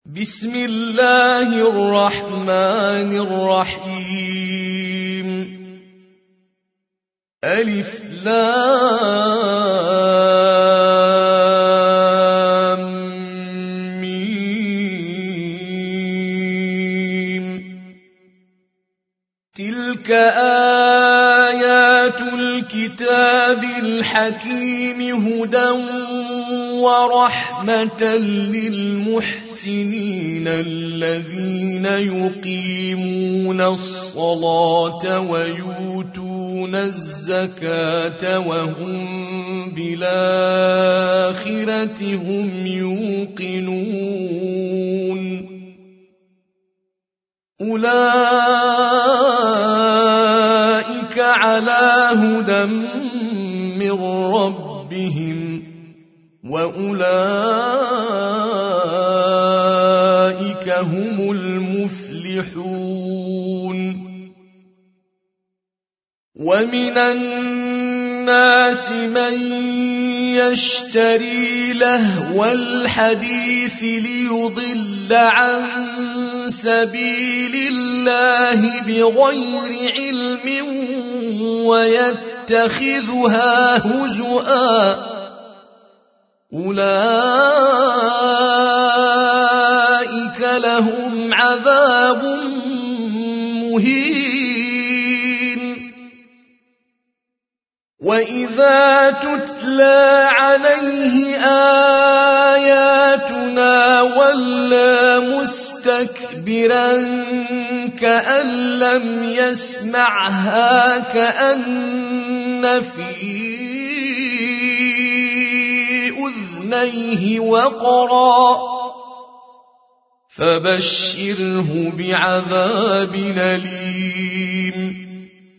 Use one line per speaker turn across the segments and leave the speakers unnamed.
بسم الله الرحمن الرحيم. ألف لام ميم. تلك آيات الكتاب الحكيم هدى ورحمة للمحسنين الذين يقيمون الصلاة ويؤتون الزكاة وهم بالآخرة هم يوقنون. أولئك على هدى من ربهم وأولئك هم المفلحون. ومن الناس من يشتري لهو الحديث ليضل عن سبيل الله بغير علم ويتخذها هزؤا. أولئك لهم عذاب مهين. وإذا تتلى عليه آياتنا ولى مستكبرا كأن لم يسمعها كأن في أذنيه وقرا. فبشره بعذاب أليم.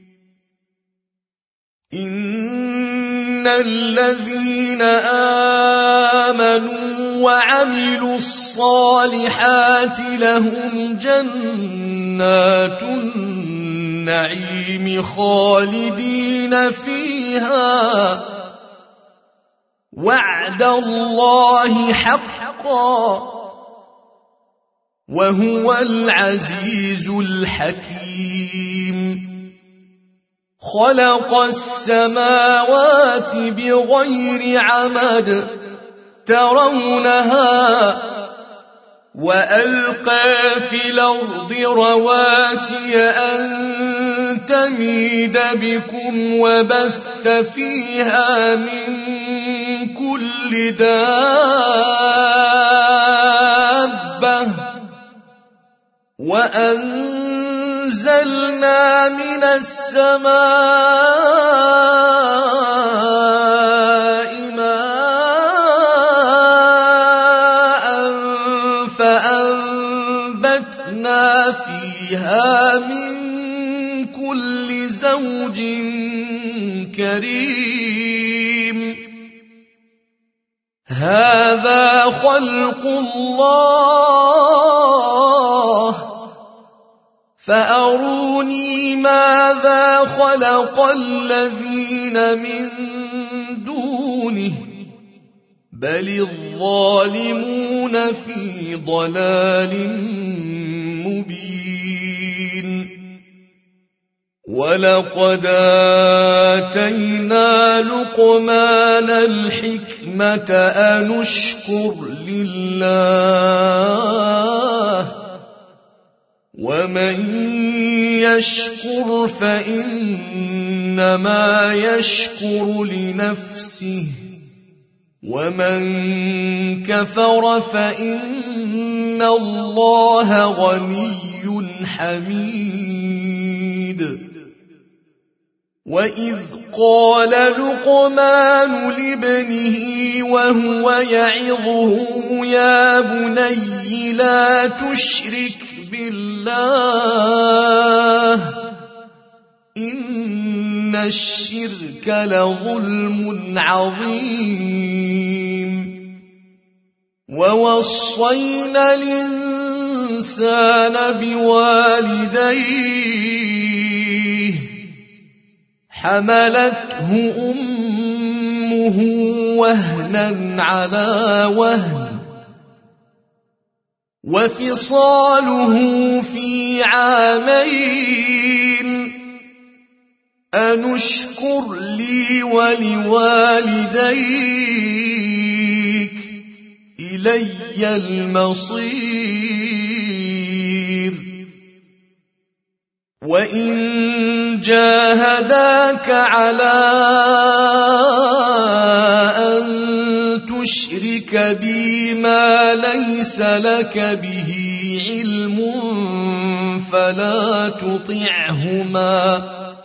إن الذين آمنوا وعملوا الصالحات لهم جنات النعيم خالدين فيها وعد الله حقا وهو العزيز الحكيم. خلق السماوات بغير عمد ترونها وألقى في الأرض رواسي أن تميد بكم وبث فيها من كل دابة وأنزلنا من السماء ماء فأنبتنا فيها من كل زوج كريم. هذا خلق الله فأروني ماذا خلق الذين من دونه بل الظالمون في ضلال مبين. ولقد آتينا لقمان الحكمة أن اشكر لله ومن يشكر فإنما يشكر لنفسه ومن كفر فإن الله غني حميد. وإذ قال لقمان لابنه وهو يعظه يا بني لا تشرك بالله إن الشرك لظلم عظيم. ووصينا الإنسان بوالديه حملته أمه وهنا على وهن وفصاله في عامين أن اشكر لي ولوالديك إلي المصير وإن جاهداك على أن تشرك بي ما ليس لك به علم فلا تطعهما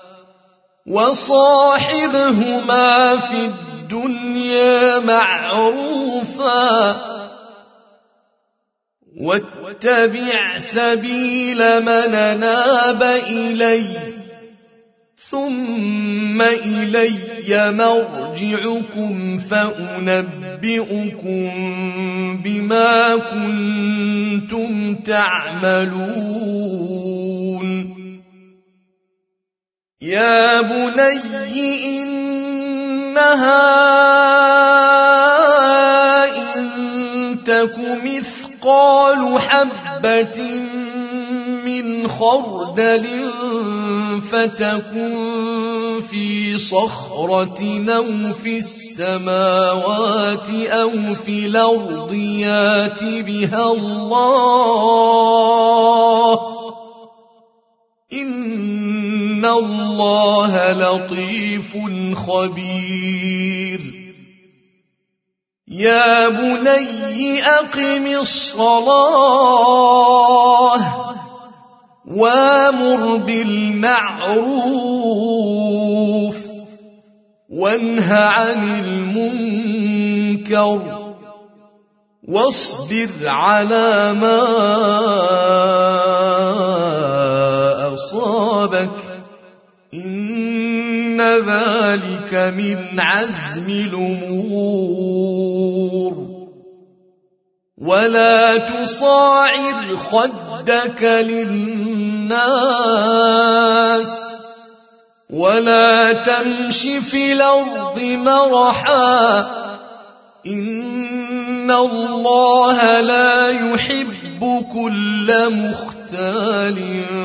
وصاحبهما في الدنيا معروفا واتبع سبيل من أناب إلي ثم إلي مرجعكم فأنبئكم بما كنتم تعملون يا بني إنها إن تك مثقال حبة من خردل فتكن في صخرة أو في السماوات أو في الأرض يات بها الله إن الله لطيف خبير يا بني أقم الصلاة وامر بالمعروف وانه عن المنكر واصبر على ما أصابك إن ذلك من عزم الأمور ولا تصاعر خدك للناس ولا تمش في الأرض مرحا إن الله لا يحب كل مختال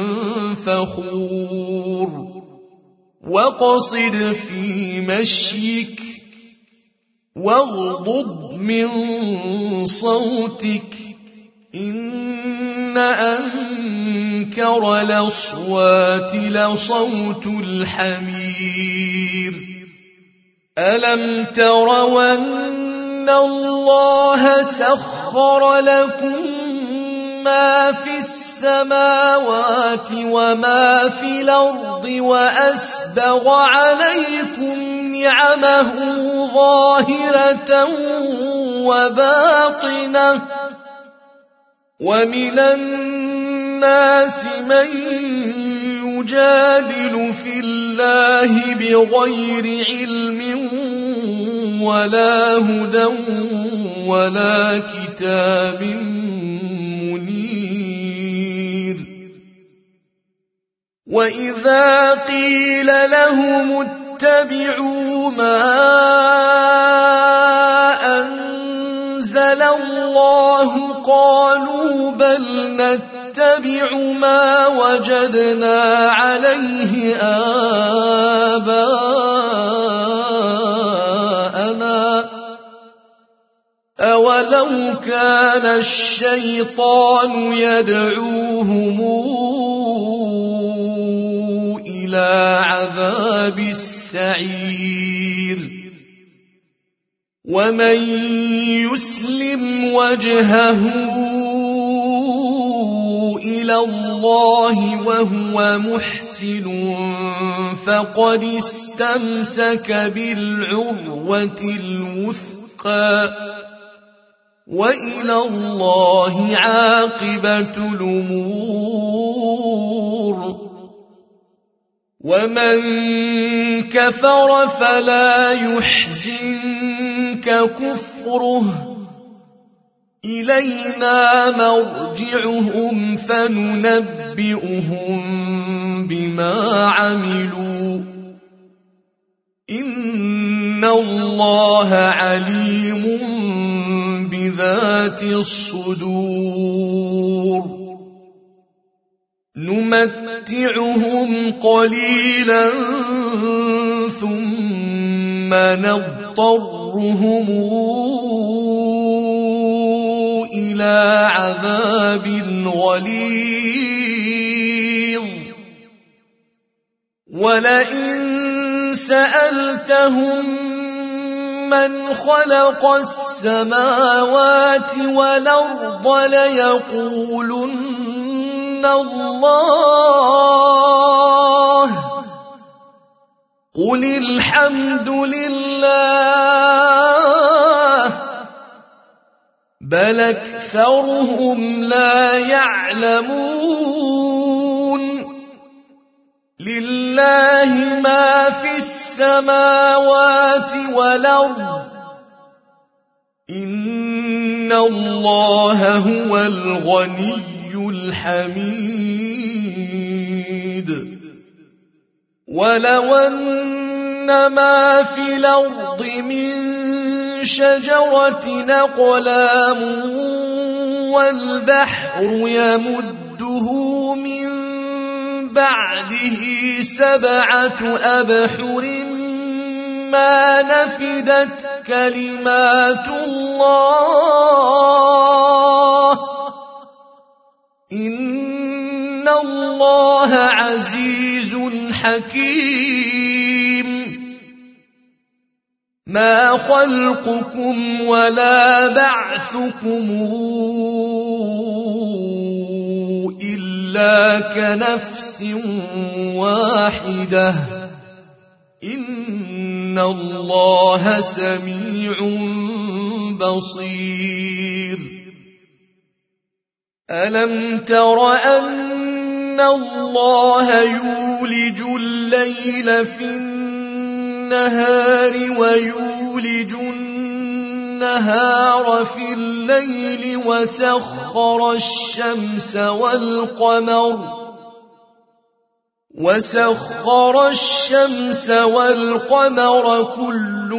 فخور واقصد في مشيك واغضض من صوتك إن أنكر الأصوات لصوت الحمير ألم تروا أن الله سخر لكم ما في السماوات وما في الأرض وأسبغ عليكم نعمه ظاهرة وباطنة ومن الناس من يجادل في الله بغير علم ولا هدى ولا كتاب منير وإذا قيل لهم اتبعوا ما أنزل الله قالوا بل نتبع ما وجدنا عليه آباءنا أولو كان الشيطان يدعوهم إلى عذاب السعير ومن يسلم وجهه إلى الله وهو محسن فقد استمسك بالعروة الوثقى وإلى الله عاقبة الأمور ومن كفر فلا يحزنك كفره إلينا مرجعهم فننبئهم بما عملوا إن الله عليم بذات الصدور نمتعهم قليلا ثم نضطرهم إلى عذاب غليظ ولئن سألتهم من خلق السماوات والأرض ليقولن الله قل الحمد لله بل أكثرهم لا يعلمون لله ما في السماوات والأرض إن الله هو الغني الحميد ولو أن ما في الأرض من شجرة أقلام والبحر يمده من بعده 7 أبحر ما نفدت كلمات الله إن الله عزيز حكيم ما خلقكم ولا بعثكم إلا كنفس واحدة إن الله سميع بصير ألم تر أن الله يولج الليل في النهار ويولج النهار في الليل وسخر الشمس والقمر كل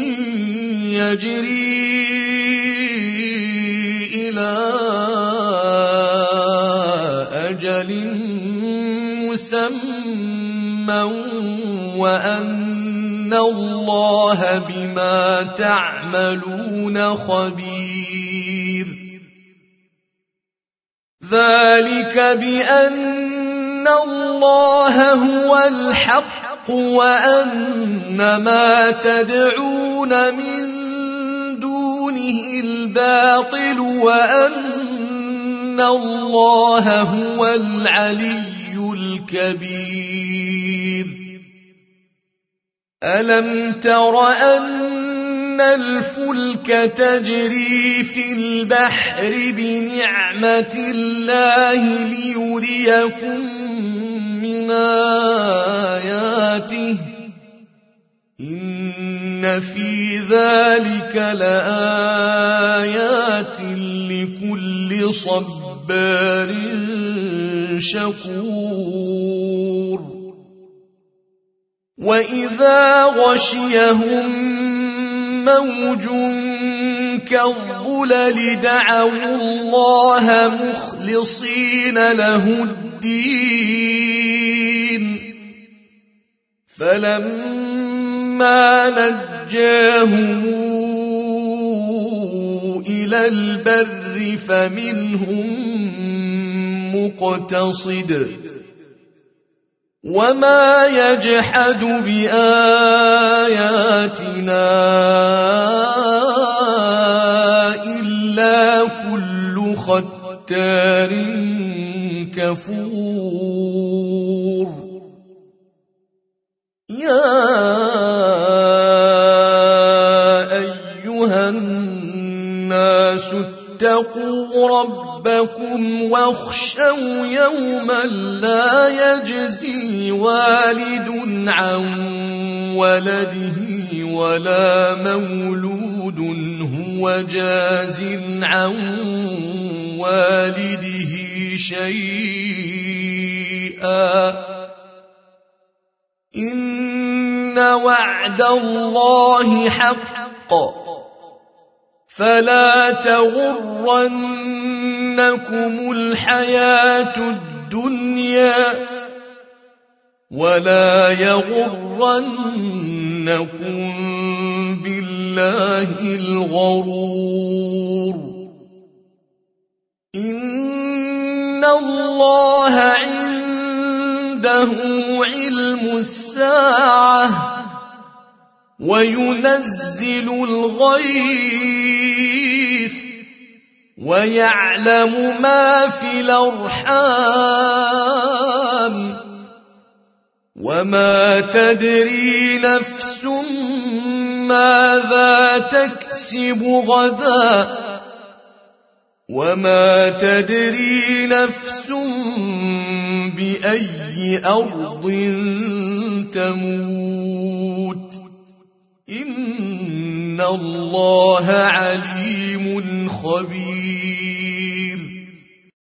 يجري إلى أجل مسمى وأن الله بما تعملون خبير ذلك بأن الله هو الحق وأن ما تدعون من دونه الباطل وأن الله هو العلي الكبير ألم تر أن الفلك تجري في البحر بنعمة الله ليريكم من آياته إن في ذلك لآيات لكل صبار شكور وإذا غشيهم موج كالظلل دعوا الله مخلصين له الدين فلما نجاهم إلى البر فمنهم مقتصد وما يجحد بآياتنا إلا كل ختار كفور يا أيها الناس اتقوا ربكم واخشوا يوما لا يجزي والد عن ولده ولا مولود هو جاز عن والده شيئا إن وعد الله حق فلا تغرنكم الحياة الدنيا ولا يغرنكم بالله الغرور إن الله عنده علم الساعة وينزل الغيث ويعلم ما في الأرحام وما تدري نفس ماذا تكسب غدا وما تدري نفس بأي أرض تموت إن الله عليم خبير